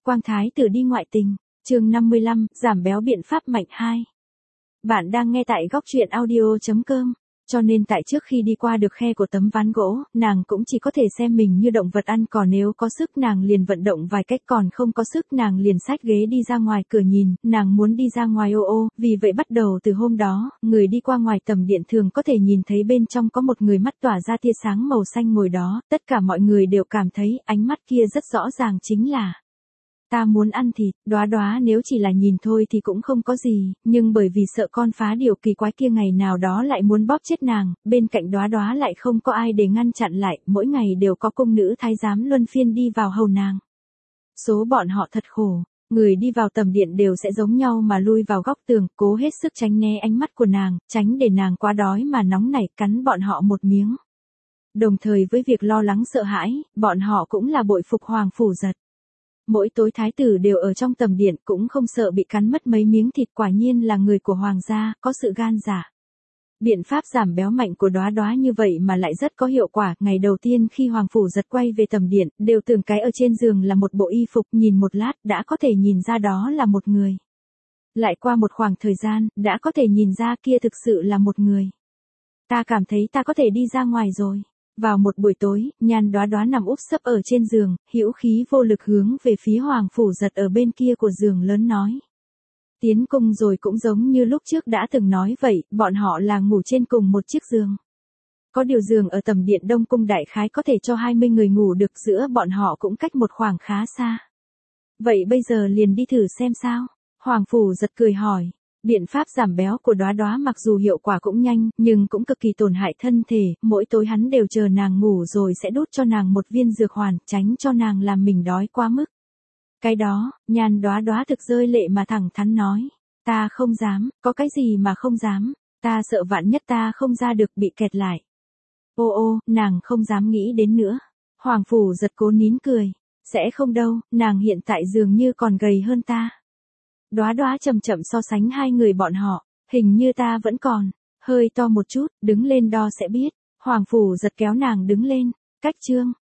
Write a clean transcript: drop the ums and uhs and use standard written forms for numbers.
Quang thái tử đi ngoại tình, chương 55, giảm béo biện pháp mạnh 2. Bạn đang nghe tại góc truyện audio.com, cho nên tại trước khi đi qua được khe của tấm ván gỗ, nàng cũng chỉ có thể xem mình như động vật ăn cỏ, nếu có sức nàng liền vận động vài cách, còn không có sức nàng liền xách ghế đi ra ngoài cửa nhìn, nàng muốn đi ra ngoài ô, vì vậy bắt đầu từ hôm đó, người đi qua ngoài tầm điện thường có thể nhìn thấy bên trong có một người mắt tỏa ra tia sáng màu xanh ngồi đó, tất cả mọi người đều cảm thấy ánh mắt kia rất rõ ràng chính là: ta muốn ăn thịt. Đóa Đóa nếu chỉ là nhìn thôi thì cũng không có gì, nhưng bởi vì sợ con phá điều kỳ quái kia ngày nào đó lại muốn bóp chết nàng, bên cạnh Đóa Đóa lại không có ai để ngăn chặn lại, mỗi ngày đều có cung nữ thái giám luân phiên đi vào hầu nàng. Số bọn họ thật khổ, người đi vào tầm điện đều sẽ giống nhau mà lui vào góc tường, cố hết sức tránh né ánh mắt của nàng, tránh để nàng quá đói mà nóng nảy cắn bọn họ một miếng. Đồng thời với việc lo lắng sợ hãi, bọn họ cũng là bội phục Hoàng Phủ Giật. Mỗi tối thái tử đều ở trong tầm điện, cũng không sợ bị cắn mất mấy miếng thịt, quả nhiên là người của hoàng gia, có sự gan dạ. Biện pháp giảm béo mạnh của Đóa Đóa như vậy mà lại rất có hiệu quả. Ngày đầu tiên khi Hoàng Phủ Giật quay về tầm điện, đều tưởng cái ở trên giường là một bộ y phục, nhìn một lát đã có thể nhìn ra đó là một người. Lại qua một khoảng thời gian, đã có thể nhìn ra kia thực sự là một người. Ta cảm thấy ta có thể đi ra ngoài rồi. Vào một buổi tối, Nhan Đóa Đóa nằm úp sấp ở trên giường, hữu khí vô lực hướng về phía Hoàng Phủ Giật ở bên kia của giường lớn nói: tiến cung rồi, cũng giống như lúc trước đã từng nói vậy, bọn họ là ngủ trên cùng một chiếc giường. Có điều giường ở tầm điện Đông Cung đại khái có thể cho 20 người ngủ được, giữa bọn họ cũng cách một khoảng khá xa. Vậy bây giờ liền đi thử xem sao? Hoàng Phủ Giật cười hỏi. Biện pháp giảm béo của Đóa Đóa mặc dù hiệu quả cũng nhanh, nhưng cũng cực kỳ tổn hại thân thể, mỗi tối hắn đều chờ nàng ngủ rồi sẽ đút cho nàng một viên dược hoàn, tránh cho nàng làm mình đói quá mức. Cái đó, Nhan Đóa Đóa thực rơi lệ mà thẳng thắn nói: ta không dám. Có cái gì mà không dám? Ta sợ vạn nhất ta không ra được, bị kẹt lại. Ô, nàng không dám nghĩ đến nữa. Hoàng Phủ Giật cố nín cười. Sẽ không đâu, nàng hiện tại dường như còn gầy hơn ta. Đóa Đóa chậm chậm so sánh hai người bọn họ, hình như ta vẫn còn hơi to một chút, đứng lên đo sẽ biết. Hoàng Phủ Giật kéo nàng đứng lên. Cách chương